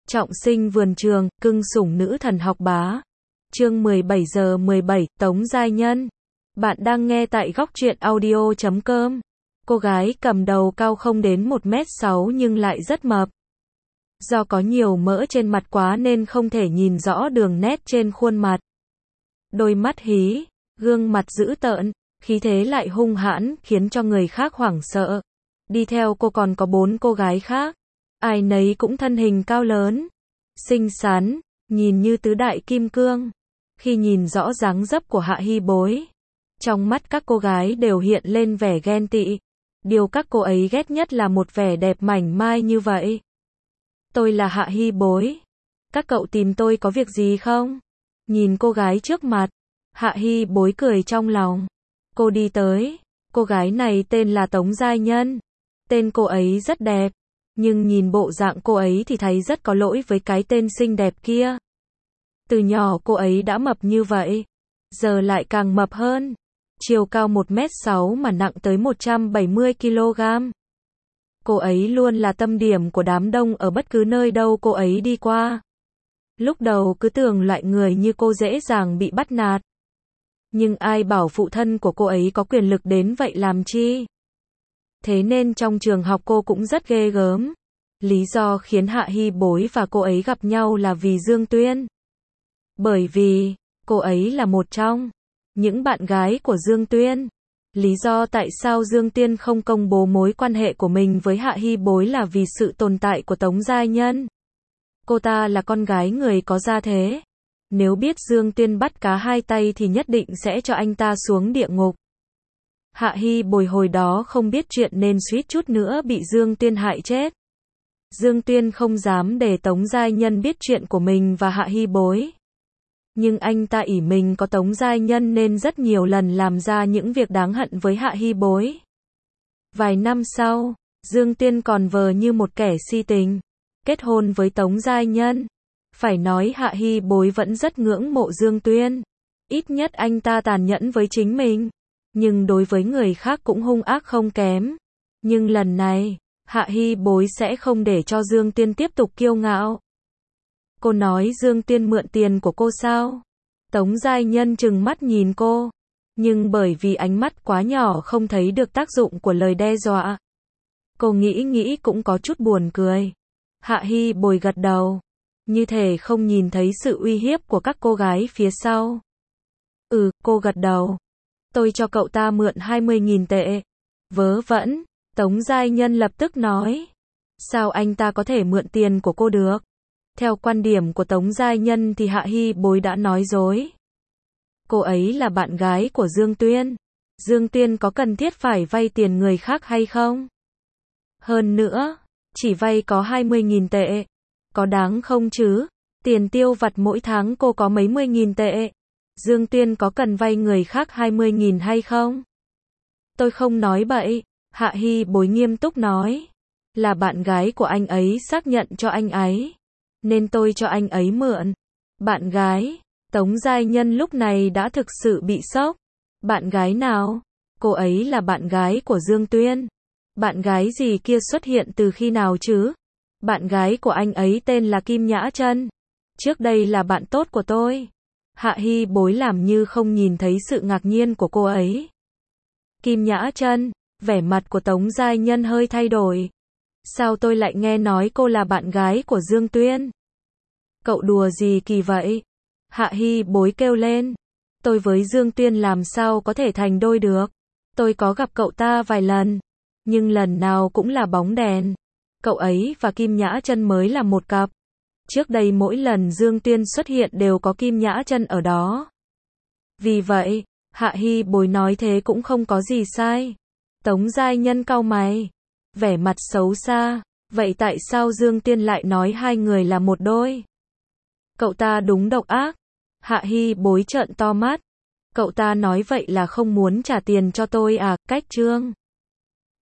Trọng sinh vườn trường, cưng sủng nữ thần học bá. Chương 17 giờ 17, Tống Giai Nhân. Bạn đang nghe tại góc truyện audio.com. Cô gái cầm đầu cao không đến 1m6 nhưng lại rất mập. Do có nhiều mỡ trên mặt quá nên không thể nhìn rõ đường nét trên khuôn mặt. Đôi mắt hí, gương mặt dữ tợn, khí thế lại hung hãn, khiến cho người khác hoảng sợ. Đi theo cô còn có 4 cô gái khác. Ai nấy cũng thân hình cao lớn, xinh xắn, nhìn như tứ đại kim cương. Khi nhìn rõ dáng dấp của Hạ Hi Bối, trong mắt các cô gái đều hiện lên vẻ ghen tị. Điều các cô ấy ghét nhất là một vẻ đẹp mảnh mai như vậy. Tôi là Hạ Hi Bối. Các cậu tìm tôi có việc gì không? Nhìn cô gái trước mặt, Hạ Hi Bối cười trong lòng. Cô đi tới, cô gái này tên là Tống Giai Nhân. Tên cô ấy rất đẹp, nhưng nhìn bộ dạng cô ấy thì thấy rất có lỗi với cái tên xinh đẹp kia. Từ nhỏ cô ấy đã mập như vậy, giờ lại càng mập hơn. Chiều cao 1m6 mà nặng tới 170kg. Cô ấy luôn là tâm điểm của đám đông ở bất cứ nơi đâu cô ấy đi qua. Lúc đầu cứ tưởng loại người như cô dễ dàng bị bắt nạt. Nhưng ai bảo phụ thân của cô ấy có quyền lực đến vậy làm chi? Thế nên trong trường học cô cũng rất ghê gớm. Lý do khiến Hạ Hi Bối và cô ấy gặp nhau là vì Dương Tuyên. Bởi vì, cô ấy là một trong những bạn gái của Dương Tuyên. Lý do tại sao Dương Tuyên không công bố mối quan hệ của mình với Hạ Hi Bối là vì sự tồn tại của Tống Giai Nhân. Cô ta là con gái người có gia thế. Nếu biết Dương Tuyên bắt cá hai tay thì nhất định sẽ cho anh ta xuống địa ngục. Hạ Hi Bối hồi đó không biết chuyện nên suýt chút nữa bị Dương Tuyên hại chết. Dương Tuyên không dám để Tống Giai Nhân biết chuyện của mình và Hạ Hi Bối. Nhưng anh ta ỷ mình có Tống Giai Nhân nên rất nhiều lần làm ra những việc đáng hận với Hạ Hi Bối. Vài năm sau, Dương Tuyên còn vờ như một kẻ si tình, kết hôn với Tống Giai Nhân. Phải nói Hạ Hi Bối vẫn rất ngưỡng mộ Dương Tuyên. Ít nhất anh ta tàn nhẫn với chính mình, nhưng đối với người khác cũng hung ác không kém. Nhưng lần này, Hạ Hi Bối sẽ không để cho Dương Tuyên tiếp tục kiêu ngạo. Cô nói Dương Tuyên mượn tiền của cô sao? Tống Giai Nhân trừng mắt nhìn cô, nhưng bởi vì ánh mắt quá nhỏ không thấy được tác dụng của lời đe dọa. Cô nghĩ cũng có chút buồn cười. Hạ Hi Bối gật đầu, như thể không nhìn thấy sự uy hiếp của các cô gái phía sau. Cô gật đầu. Tôi cho cậu ta mượn 20.000 tệ. Vớ vẩn, Tống Giai Nhân lập tức nói. Sao anh ta có thể mượn tiền của cô được? Theo quan điểm của Tống Giai Nhân thì Hạ Hi Bối đã nói dối. Cô ấy là bạn gái của Dương Tuyên. Dương Tuyên có cần thiết phải vay tiền người khác hay không? Hơn nữa, chỉ vay có 20.000 tệ. Có đáng không chứ? Tiền tiêu vặt mỗi tháng cô có mấy mươi nghìn tệ. Dương Tuyên có cần vay người khác 20.000 hay không? Tôi không nói bậy. Hạ Hi Bối nghiêm túc nói. Là bạn gái của anh ấy xác nhận cho anh ấy, nên tôi cho anh ấy mượn. Bạn gái? Tống Giai Nhân lúc này đã thực sự bị sốc. Bạn gái nào? Cô ấy là bạn gái của Dương Tuyên. Bạn gái gì kia xuất hiện từ khi nào chứ? Bạn gái của anh ấy tên là Kim Nhã Chân. Trước đây là bạn tốt của tôi. Hạ Hi Bối làm như không nhìn thấy sự ngạc nhiên của cô ấy. Kim Nhã Chân, vẻ mặt của Tống Giai Nhân hơi thay đổi. Sao tôi lại nghe nói cô là bạn gái của Dương Tuyên? Cậu đùa gì kỳ vậy? Hạ Hi Bối kêu lên. Tôi với Dương Tuyên làm sao có thể thành đôi được? Tôi có gặp cậu ta vài lần, nhưng lần nào cũng là bóng đèn. Cậu ấy và Kim Nhã Chân mới là một cặp. Trước đây mỗi lần Dương Tuyên xuất hiện đều có Kim Nhã Chân ở đó. Vì vậy, Hạ Hi Bối nói thế cũng không có gì sai. Tống Giai Nhân cau mày, vẻ mặt xấu xa. Vậy tại sao Dương Tuyên lại nói hai người là một đôi? Cậu ta đúng độc ác. Hạ Hi Bối trợn to mắt. Cậu ta nói vậy là không muốn trả tiền cho tôi à? Cách trương.